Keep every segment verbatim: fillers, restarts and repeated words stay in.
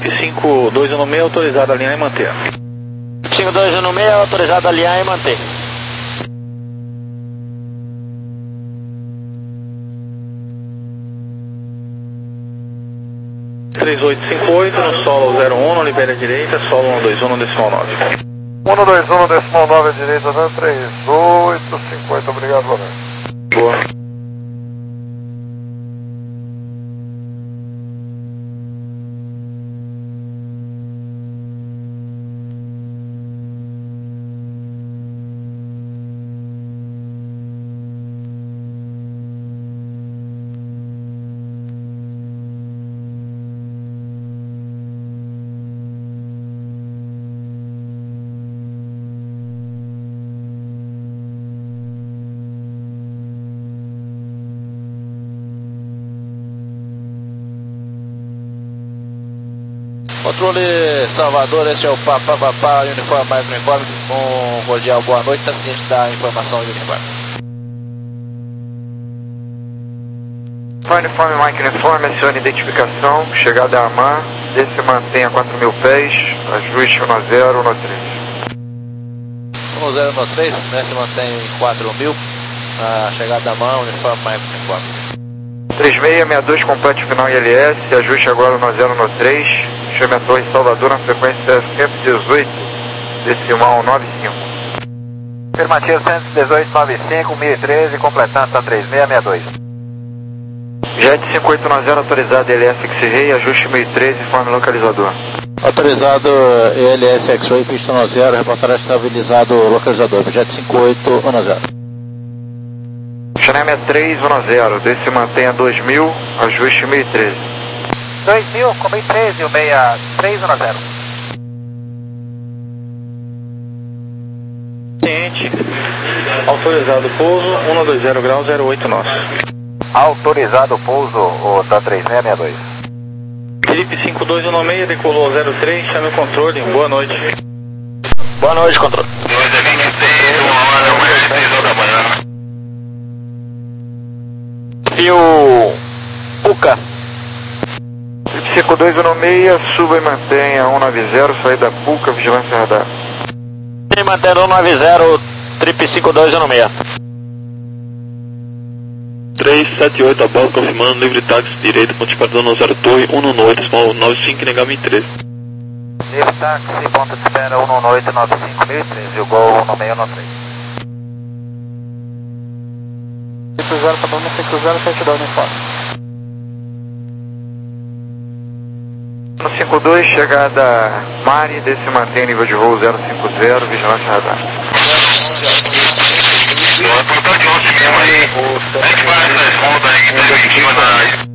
Felipe cinco dois um seis, autorizado a alinhar e manter. cinco dois um seis, autorizado a alinhar e manter. três oito cinco oito, no solo zero um, no libera a direita, solo um dois um no decimal nove. um dois um no decimal nove à direita, três oito cinco oito, obrigado, boa noite. Boa. Controle Salvador, esse é o Papa Papá, uniforme mais uniforme, com um cordial boa noite, está ciente da informação do uniforme. Uniforme Mike Uniforme, acione identificação, chegada a Amar, desce e mantenha quatro mil pés, ajuste um zero um três. um zero um três, desce e mantém em quatro mil, a chegada a Amar, uniforme Mike Uniforme. três seis seis dois, complete final I L S, ajuste agora no zero um três, chame a Torre Salvador na frequência cento e dezoito, decimal nove cinco. Afirmativo cento e dezoito, nove cinco, mil e treze, completando para três seis seis dois. Jet cinco oito um zero, autorizado E L S X-Ray, ajuste mil e treze, informe localizador. Autorizado E L S X-Ray, pista um zero, reportará estabilizado localizador, Jet cinco oito um zero. Chanel três um zero, desce e mantenha dois mil, ajuste mil e treze. dois mil com mil e treze, o seis três um zero. Ciente, autorizado pouso, um dois zero grau, zero oito nosso. Autorizado o pouso, o da três seis seis dois. Felipe cinco dois um seis, decolou zero três, chame o controle, boa noite. Boa noite, controle. dois é vinte e seis, uma hora, amanhã às seis horas da manhã. Fio Puca. cinco dois um seis, suba e mantenha um nove zero, saída Puca, vigilância radar. E mantendo um nove zero, trip cinco dois um seis. três sete oito, a bola confirmando, livre táxi direito, ponto de partida no zero Torre, um um oito, small nove cinco, negar mil e treze. Livre táxi, ponto de espera um um oito, nove cinco, mil e treze, o gol um seis um três. cinco zero, tá bom, cinco zero, sete dois, uniforme. No cinco dois, chegada Mari, desce e mantém nível de voo zero cinco zero, vigilância radar. O portão de onze mesmo aí, a gente faz essas voltas aí que tem em cima da...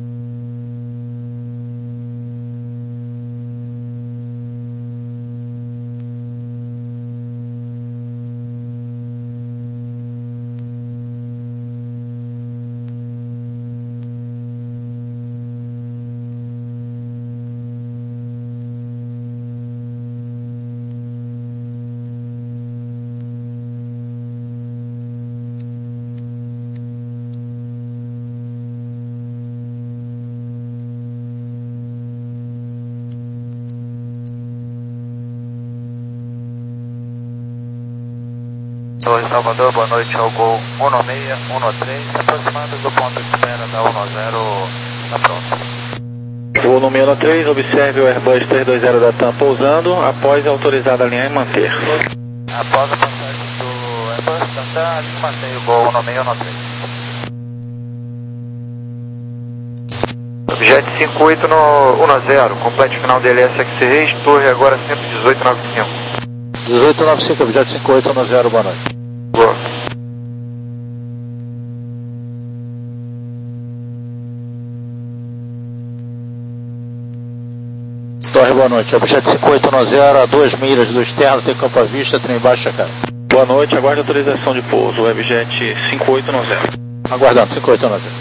Torre Salvador, boa noite ao gol um seis um três, se aproximando do ponto de espera da um zero na próxima. Voo no seis um três, observe o Airbus três dois zero da TAM pousando, após autorizado a alinhar e manter. Após a passagem do Airbus da TAM, alinhe e mantém o gol um seis um três. Jet cinco oito no um zero, complete final D L S X-Ray, torre agora cento e dezoito nove cinco. dezoito nove cinco, Jet cinco oito um zero, boa noite. Boa. Torre, boa noite. Objeto cinco oito um zero, a duas milhas do externo, tem campo à vista, trem baixo, cara. Boa noite, aguarde autorização de pouso, Webjet cinco oito um zero. Aguardando, cinco oito um zero.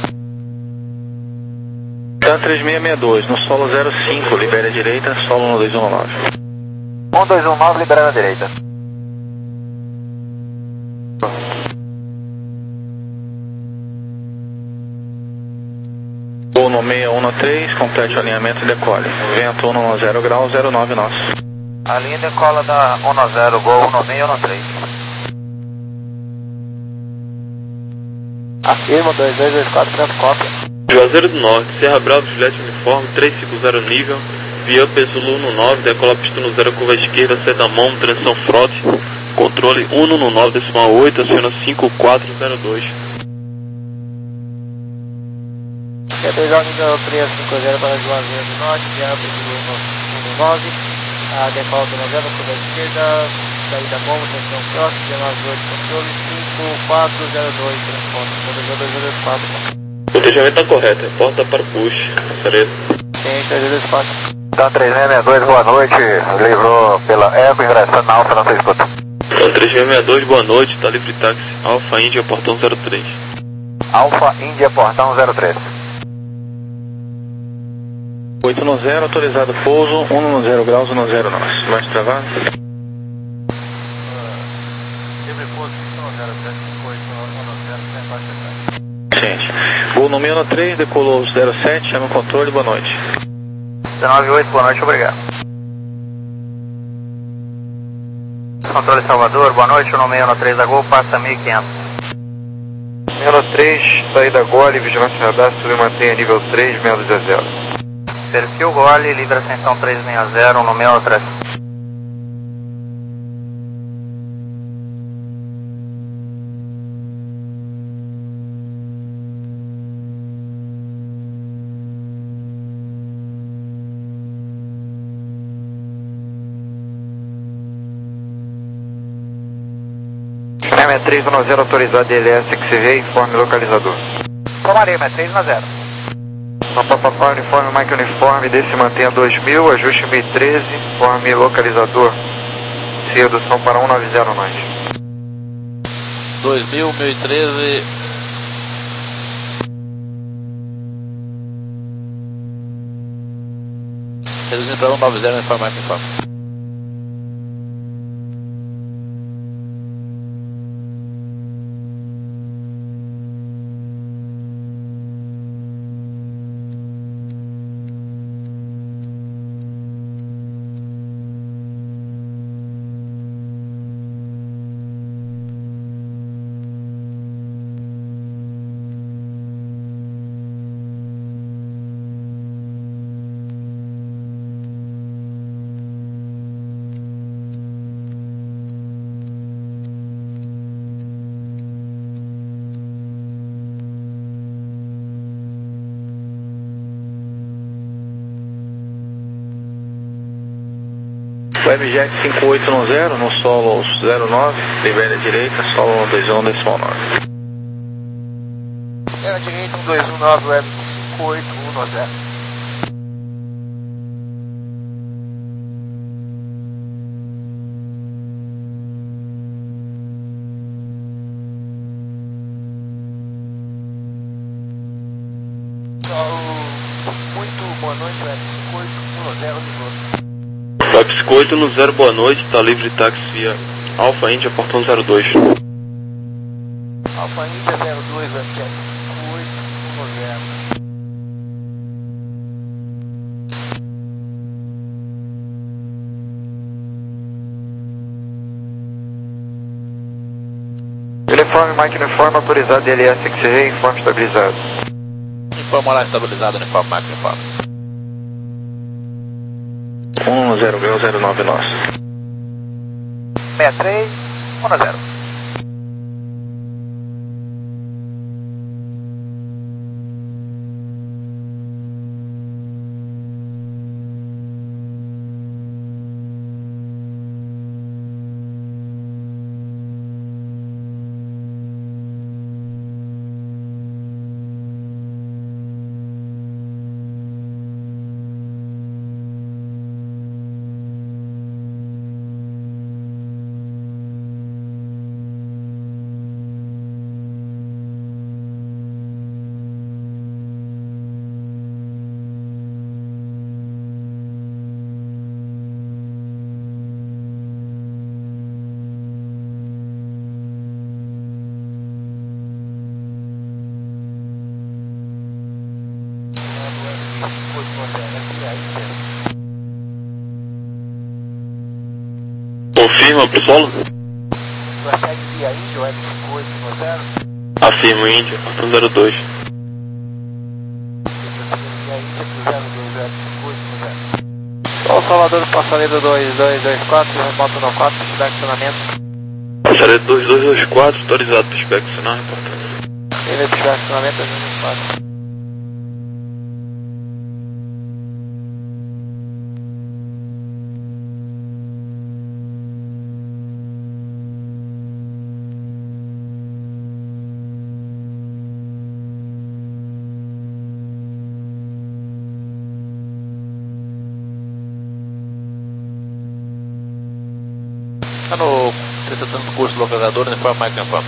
TAM três seis seis dois, no solo zero cinco, libere a direita, solo um dois um nove. um dois um nove, liberando a direita. Gol no seis um três, complete o alinhamento e decole. Vento um zero grau, zero nove nós. A linha decola da um zero, Gol um seis um três. Afirma, dois dois dois quatro, pronto, cópia. Juazeiro do Norte, Serra Bravo, Juliette Uniforme, trezentos e cinquenta nível, via Pesulo um nove, decola pista no zero, curva esquerda, seta mão, direção frote, controle um nove decimal oito, aciona cinco quatro zero dois. Q dois ao nível trezentos e cinquenta para Juazeiro do Norte, via Pesulo um nove, a decola do zero, curva esquerda, saída bom, direção frote, dezenove oito, controle cinco quatro zero dois, transporte, dois dois dois quatro. O planejamento está correto, porta para push, beleza? Sim, três dois quatro. Então três seis seis dois, boa noite, livrou pela Eco, ingressando na Alfa, não se escuta. Então três seis seis dois, boa noite, tá livre táxi, Alfa Índia, portão zero três. Alfa Índia, portão zero três. oito no zero, autorizado pouso, um no zero graus, um zero nós. Mais travado? Livre pouso, um zero três cinco oito, um zero três quatro. Gente, gol no seis três, decolou zero sete, chama o controle, boa noite. dezenove oito, boa noite, obrigado. Controle Salvador, boa noite, um seis um três da Gol, passa mil e quinhentos. seis três, saída Gole, vigilância radar, submantenha nível três, meia dúzia zero. Perfil Gole, livre ascensão trezentos e sessenta, no seis três. seis três um zero, autorizado D L S, que se vê, informe localizador. Tomaria, seis três um zero. Papapá, uniforme, Mike Uniforme, desse mantenha dois mil, ajuste mil e treze, informe localizador, se redução para cento e noventa nós. dois mil, mil e treze. Reduzindo para cento e noventa, uniforme, Mike Uniforme. Webjet cinco oito um zero, no solo zero nove, libera direita, solo um dois um decimal nove. Libera direita, um dois um nove, web cinco oito um zero. Muito boa noite, web cinco oito um zero, ligou. Web cinco oito no zero, boa noite, tá livre táxi via Alfa Índia, portão zero dois. Alfa Índia zero dois, webjet cinco oito um zero. Uniforme, Mike Uniforme, autorizado D L S, que se vê, informe estabilizado. Informe horário estabilizado, uniforme, Mike Uniforme. um zero grau, zero nove nós. seis três um zero. Confirma pro solo? Prossegue via Índia, web cinco oito no zero. Afirmo Índia, quatro zero dois. Prossegue via Índia pro zero dois, web cinco oito no zero. Sol Salvador, passaredo dois dois dois quatro, remoto no quatro, feedback acionamento. Passaredo dois dois dois quatro, autorizado para feedback acionar, reportagem. Ele feedback acionamento dois dois dois quatro. Tá no testando do curso localizador, uniforme, Mike uniforme.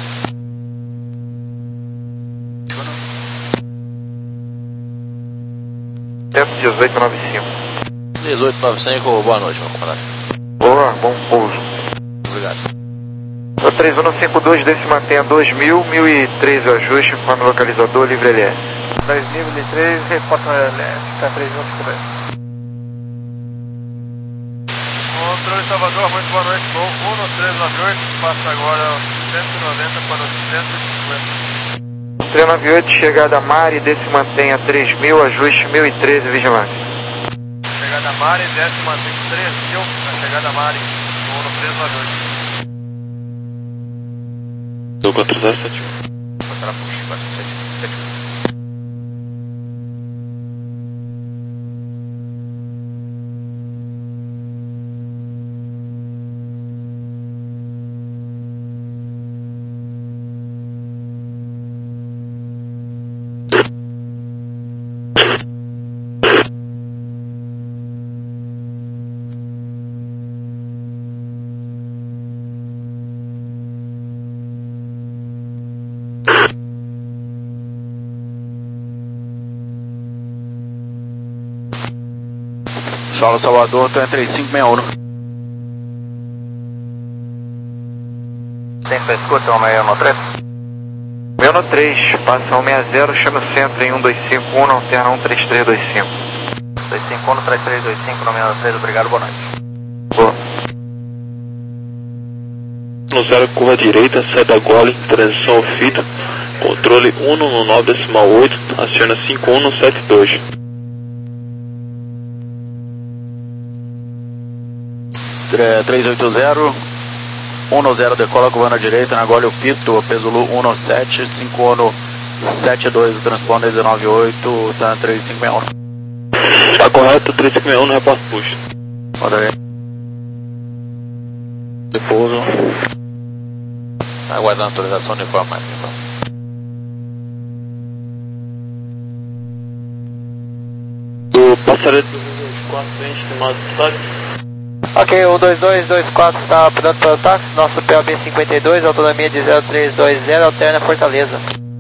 dezoito noventa e cinco. dezoito noventa e cinco, boa noite, meu camarada. Boa, bom pouso. Obrigado. O três um cinco dois, desse mantenha dois mil, mil e treze o ajuste, informe localizador, livre L S. dois mil e treze, reporta no L S, tá três um cinco dois. Controle Salvador, muito boa noite, voo um no três nove oito, passa agora cento e noventa para cento e cinquenta. três nove oito, chegada a Mari, desse mantenha três mil, ajuste mil e treze, vigilância. Chegada a Mari, desce mantém três mil, na chegada a Mari, voo no três nove oito. Deu quatro zero sete. Passará por X quatro sete sete. Solo Salvador, tô em três cinco seis um. Tem para escuta, um seis um três? seis um três, passa um seis zero, chama o centro em um dois cinco um, alterna um três três dois cinco. dois cinco um, três três dois cinco, no seis um três, obrigado, boa noite. Boa. No zero, curva direita, sai da gole, transição ao fita, controle um no nove decimal oito, aciona cinco um no sete dois. três oito zero, um no zero, decola, curva na direita, na gole o pito, peso Lu um no sete, cinco no sete dois, transponder dezenove oito, tá três cinco seis um. Tá correto, três cinco seis um no repórter push. Roda aí. Repouso. Aguardando a autorização de uniforme, Mike uniforme. O passaredo dois dois quatro, tem estimado táxi. Ok, o dois dois dois quatro está pronto para o táxi, nosso P O B cinquenta e dois, autonomia de zero três dois zero, alterna Fortaleza.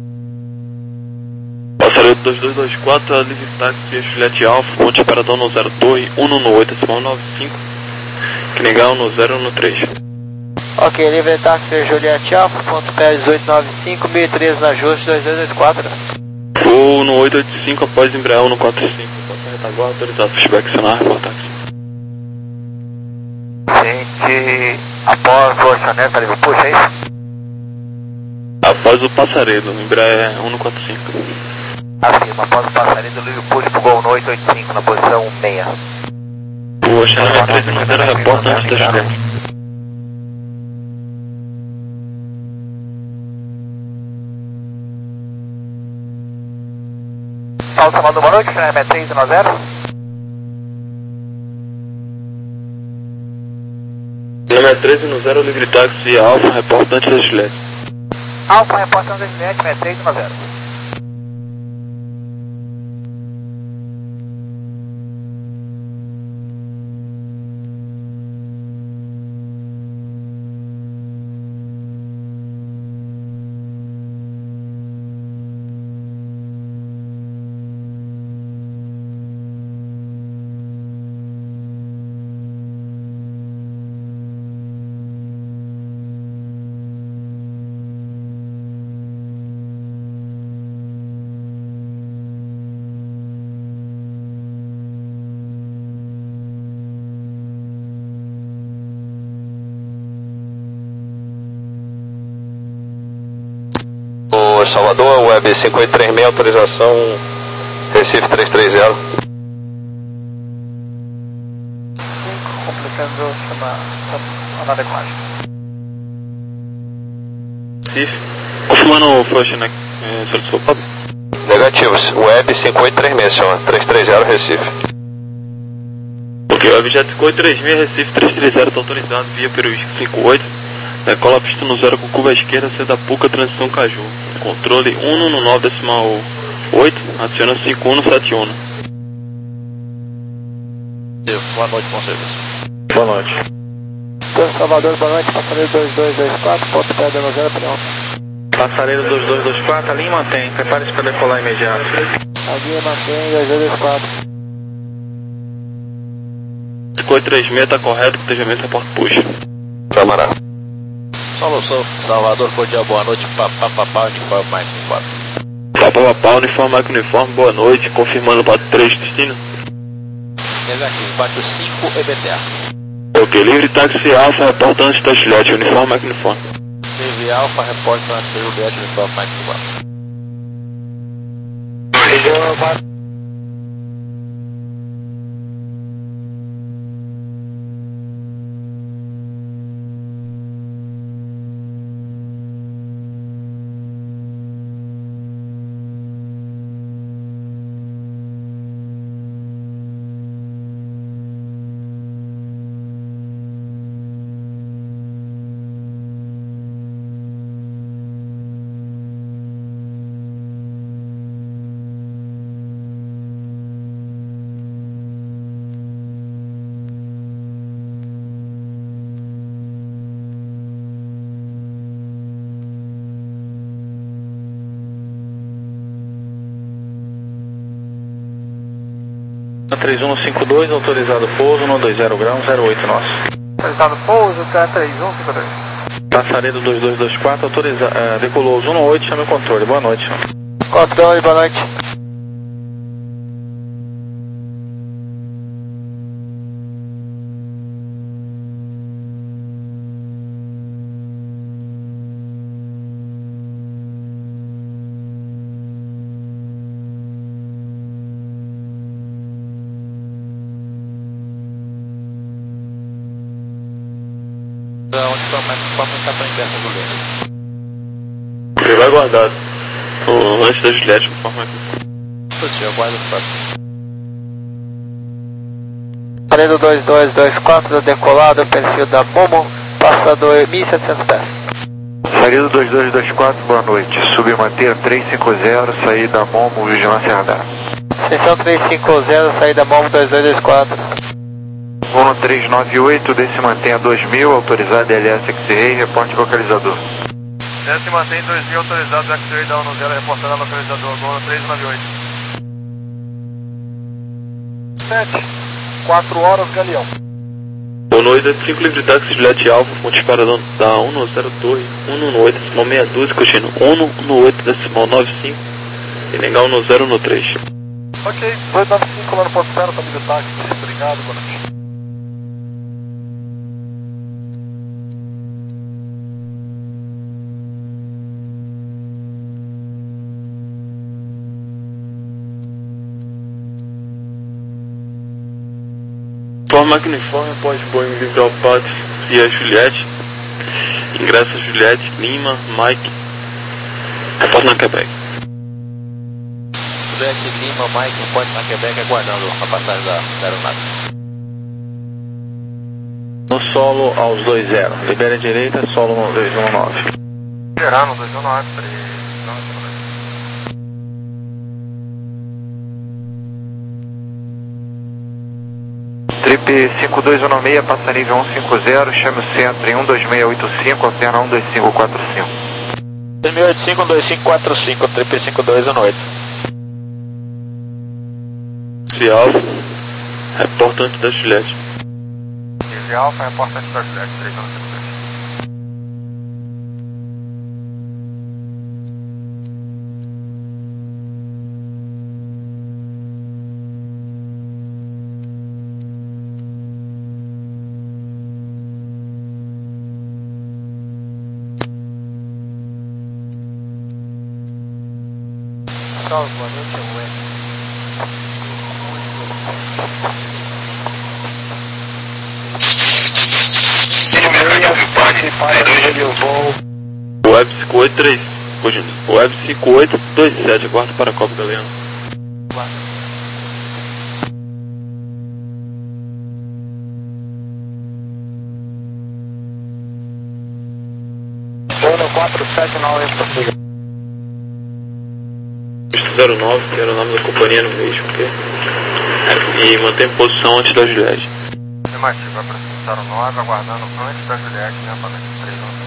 Passaredo dois dois dois quatro, livre táxi, Juliette Alfa, ponte operador no zero dois, um no oito, decimal nove cinco, Knigal no zero no três. Ok, livre táxi Juliette Alfa, ponto P dezoito noventa e cinco, mil e treze na ajuste, dois dois dois quatro. Voo no oito oito cinco, após Embraer no quatro cinco, passa retaguarda, autorizado, feedback acionar, reportagem. Gente, após o orçamento, livre puxa, é isso? Após o passaredo, Embraer um no quatro cinco. Afirma, após o passarinho, livre puxa pro gol no oito oito cinco, na posição seis. O Xaname três no zero, reporta antes da Juliette. Paulo Salvador, boa noite, Xaname três no zero. Número treze no zero, livre táxi Alfa, reporta antes da Juliette. Alfa, reportando da Juliette, três no zero. Salvador, Web cinco oito três seis, autorização Recife três três zero. cinco, completando chama a navegação. Recife. Confirmando o flush, né? É, senhor desculpa. Negativos, Web cinco oito três seis, chama três três zero Recife. Ok, o Web Jet cinco oito três seis, Recife três três zero, está autorizado via Peruísco cinco oito. Decola pista no zero com curva esquerda, C da Puca, transição Caju. Controle um no nove decimal oito, adiciona cinco um no sete um. Boa noite, bom serviço. Boa noite. São Salvador, boa noite, passageiro dois dois dois quatro, ponto pé da zero para Passareiro dois dois dois quatro, a linha mantém. Prepare-se para decolar imediato. a linha mantém dois dois dois quatro. cinco oito três seis está correto, cotejamento reporte puxa. Câmara. Solução, Salvador, bom dia, boa noite, papapá, uniforme, mais uniforme. Papapá, uniforme, Mike uniforme, boa noite, confirmando para três, destino. Negativo, bate cinco E B T A. Ok, livre táxi alfa, reportante da Juliette, uniforme, Mike uniforme. Livre Alfa, repórter da Juliette, uniforme, mais uniforme. três um cinco dois, autorizado pouso no dois zero grau, zero oito nosso. Autorizado pouso, T três um cinco dois. Passareiro dois dois dois quatro, autoriza, uh, decolou os um oito, chame o controle. Boa noite. Controle, boa noite. Uniforme, mais uniforme, está para inversa do Juliette. Ele vai guardar o antes da Juliette, uniforme, Mike uniforme. Positivo, aguardo o próximo. Passareiro dois dois dois quatro, decolado, perfil da Momo, passador mil e setecentos pés. Passareiro dois dois dois quatro, boa noite. Submanter três cinco zero, saída Momo, vigilância radar. Seção três cinco zero, saída Momo dois dois dois quatro. um três nove oito, desce mantém a dois mil, autorizado L S X-Ray, reporte localizador. Desce mantém dois mil, autorizado X-Ray da um zero, reportando a localizador, Gol três nove oito. sete, quatro horas, Galeão. Boa noite, cinco livre táxi Juliette Alfa, ponto disparador da um zero dois, um oito, decimal sessenta e dois, curtindo um oito, decimal noventa e cinco, e negar um zero três. Ok, dois nove cinco lá no ponto zero, tá livre táxi, obrigado, boa noite. Forma Mike uniforme após Boeing livre Alpate e a Juliette. Ingressa Juliette, Lima, Mike. Repórter na Quebec. Juliette, Lima, Mike, repórter na Quebec, aguardando a passagem da, da aeronave. No solo aos dois zero. Libera a direita, solo no dois um nove. Liberar no dois um nove, três. Trip cinco dois um seis, passa nível um cinco zero, chame o centro em um dois seis oito cinco, alterna um dois cinco quatro cinco. dois seis oito cinco, um dois cinco quatro cinco, Trip cinco dois um oito. Se alfa, reportante da Juliette. Livre Alfa, reportante da Juliette, três um cinco dois. Carlos, boa noite, é o Web. Web cinco oito três, Web cinco oito dois sete, aguardo para a Copa Galeano. quatro sete nove, prossiga. zero nove, que era o nome da companhia no mesmo, porque... e mantém posição antes da Juliette. Afirmativo, vai para zero nove, aguardando antes da Juliette, né, para três nove.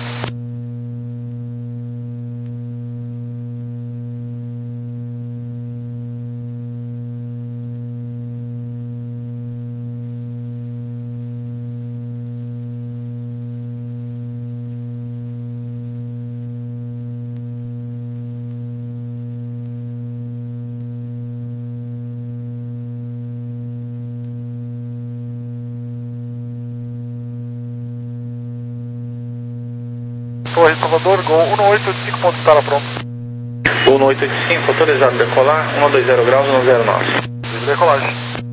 Torre Salvador, Gol um oito oito cinco, ponto escala pronto. um oito oito cinco, autorizado decolar, um dois zero graus, um zero nove. Livre decolagem.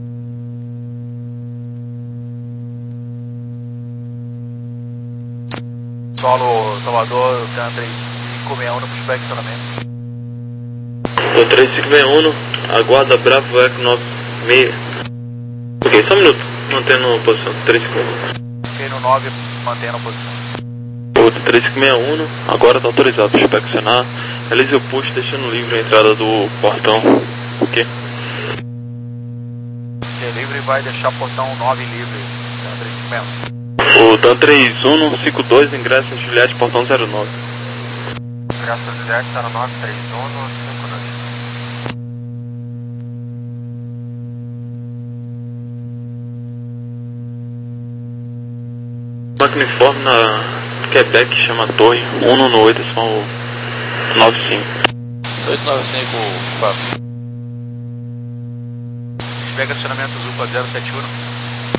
Solo Salvador, Andrei cinco seis um no pushback estacionamento. O três cinco seis um, aguarda Bravo Eco nove seis. Ok, só um minuto, mantendo posição, três cinco um. Ok, no nove, mantendo a posição. O três cinco seis um, agora está autorizado para inspecionar. Realize o push deixando livre a entrada do portão. Ok? Ok, livre, vai deixar portão nove livre. três cinco seis um. O Dan três um cinco dois, ingressa em Juliette, portão zero nove. Ingresso da Juliette, zero nove três um, cinco dois. Magniforme na Quebec, chama Torre, um nove oito, são nove cinco. oito nove cinco, quatro. Pega acionamento Zupa zero sete um.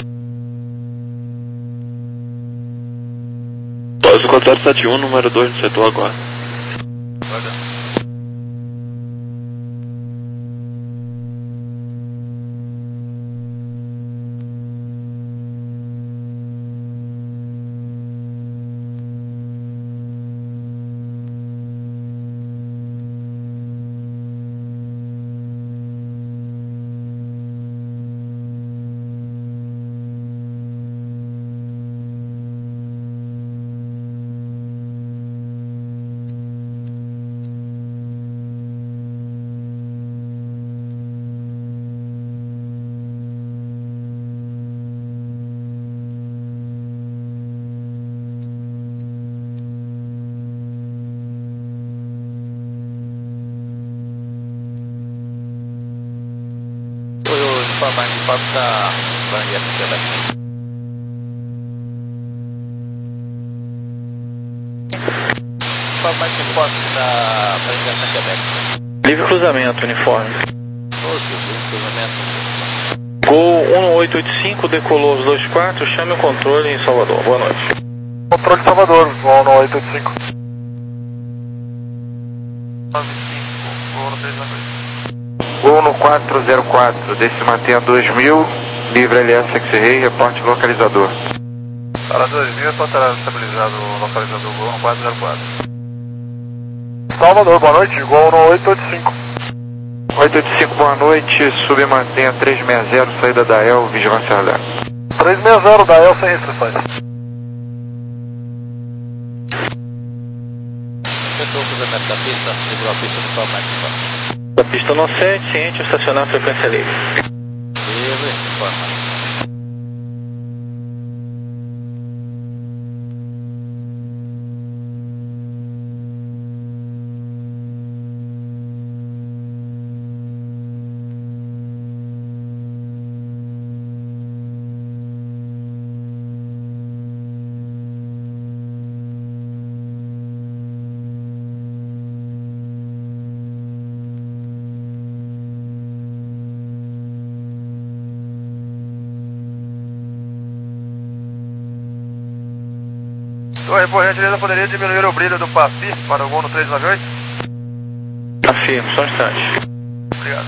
Zupa zero sete um, número dois no setor agora. Olha. Informar de fato da bandeira do Quebec. Informar de fato da bandeira do Quebec. Livre cruzamento, uniforme. Todos os cruzamentos. Gol um oito oito cinco, decolou os dois quatro, chame o controle em Salvador. Boa noite. Controle Salvador, Gol um oito oito cinco. nove cinco, Gol no três nove oito. Gol no quatro zero quatro, desse mantenha dois mil, livre L S X-Ray, reporte localizador. Para dois mil, só terá estabilizado o localizador Gol no quatro zero quatro. Salvador, boa noite, Gol no oito oito cinco. oito oito cinco, boa noite, submantenha três seis zero, saída da E L, vigilância alerta. três seis zero da E L, sem restrições. Efetuou o cruzamento da pista, segurou a pista do Palmeiras de fato. Da pista no sete, ciente, estacionar a frequência livre. Livre, informa. Torre, por gentileza, poderia diminuir o brilho do Paci para o Gol no três nove oito? Afirmo, só um instante. Obrigado.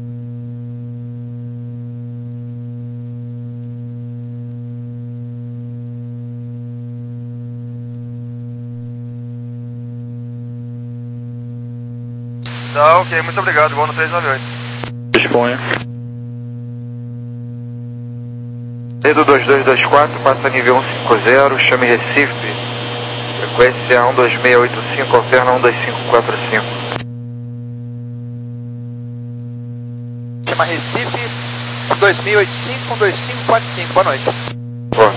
Tá, ok, muito obrigado, igual no três nove oito. Disponha. Edo dois dois dois quatro, passa nível um cinco zero, chame Recife, frequência um dois seis oito cinco, alterna um dois cinco quatro cinco. Chama Recife, um dois seis oito cinco, um dois cinco quatro cinco, boa noite. Boa.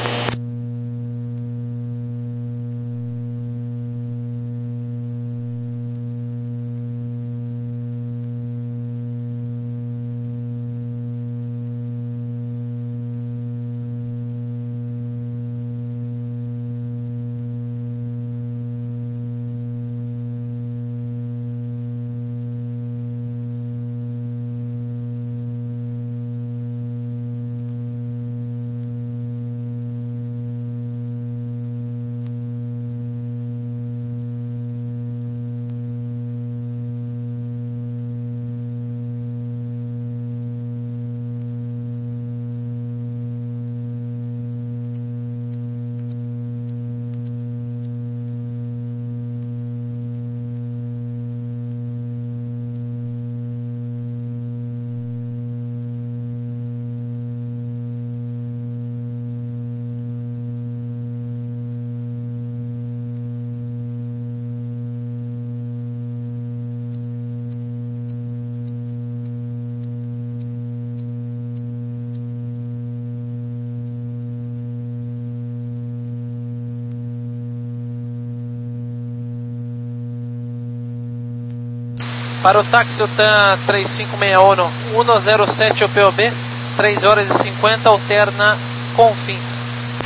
Para o táxi O T A N três cinco seis um, um zero sete O P O B, três horas e cinquenta, alterna Confins.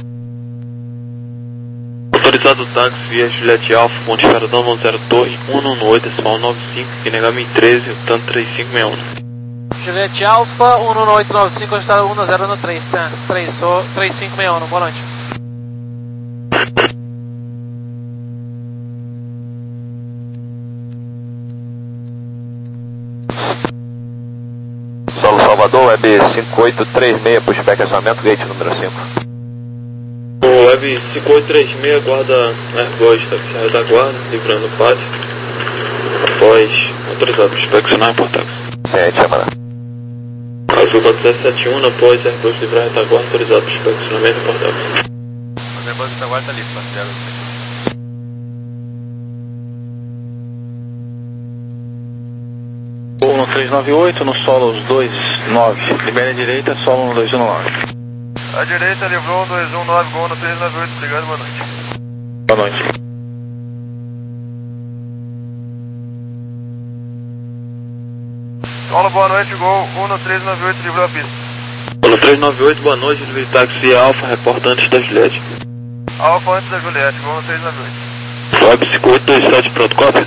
Autorizado o táxi via Juliette Alfa, Monte Esferadão, nove zero Torre, um um oito, decimal nove cinco, Kinegami treze, O T A N três cinco seis um. Juliette Alfa, um um oito nove cinco, está um zero no três, tá? três cinco seis um, boa noite. Solo Salvador, Web cinco oito três seis, pushback acionamento, gate número cinco. O Web cinco oito três seis, guarda Airbus, taxiário da guarda, livrando o pátio. Após autorizado para inspecionar em Portax. Ciente, chamada. Azul quatro sete sete um, após Airbus livrar a retaguarda, autorizado para inspecionamento em Portax. O Airbus retaguarda está livre, parceiro. um três nove oito, no solo dois nove, libere a direita, solo um dois um nove. A direita livrou um dois um nove, gol no três nove oito, obrigado, boa noite. Boa noite. Solo, boa noite, gol um no três nove oito, livrou a pista. Polo três nove oito, boa noite, livre táxi Alfa, reporta antes da Juliette. Alfa antes da Juliette, gol no três nove oito. Web cinco oito dois sete, pronto, cópia.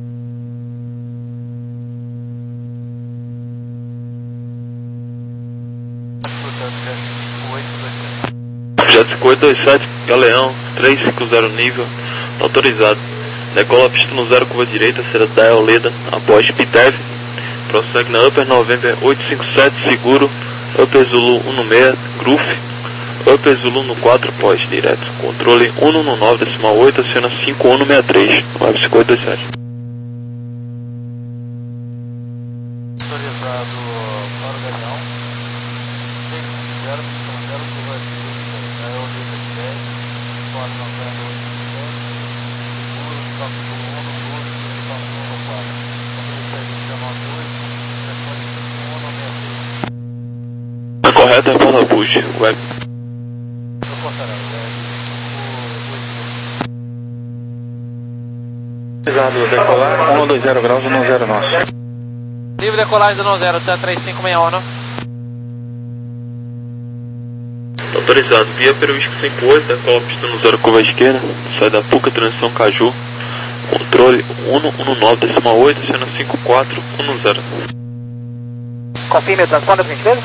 Jet cinco oito dois sete, Galeão, três cinco zero nível, autorizado. Decola a pista no zero, curva direita, será da Eoleda, após Pitev. Prossegue na Upper November oitocentos e cinquenta e sete, seguro, Upper Zulu um seis, Groove, Upper Zulu no quatro, pós, direto. Controle um um nove, decimal oito, aciona cinco um seis três, Web cinco oito dois sete. Autorizado para o Galeão, seis zero, zero, curva direita, da Eoleda dez, quatro noventa, oito sete, seguro, captura um no doze, captura um no quatro. A correta é para Bush, Web. Autorizado decolar, um dois zero graus, um zero nosso. Livre decolagem do zero, tá três cinco seis um. Autorizado, via Peruísco cinco oito, decola a pista no zero, curva esquerda, sai da Puca, transição Caju. Controle um um nove, decimal oito, aciona cinco quatro um zero. Confirme o transponder, por gentileza?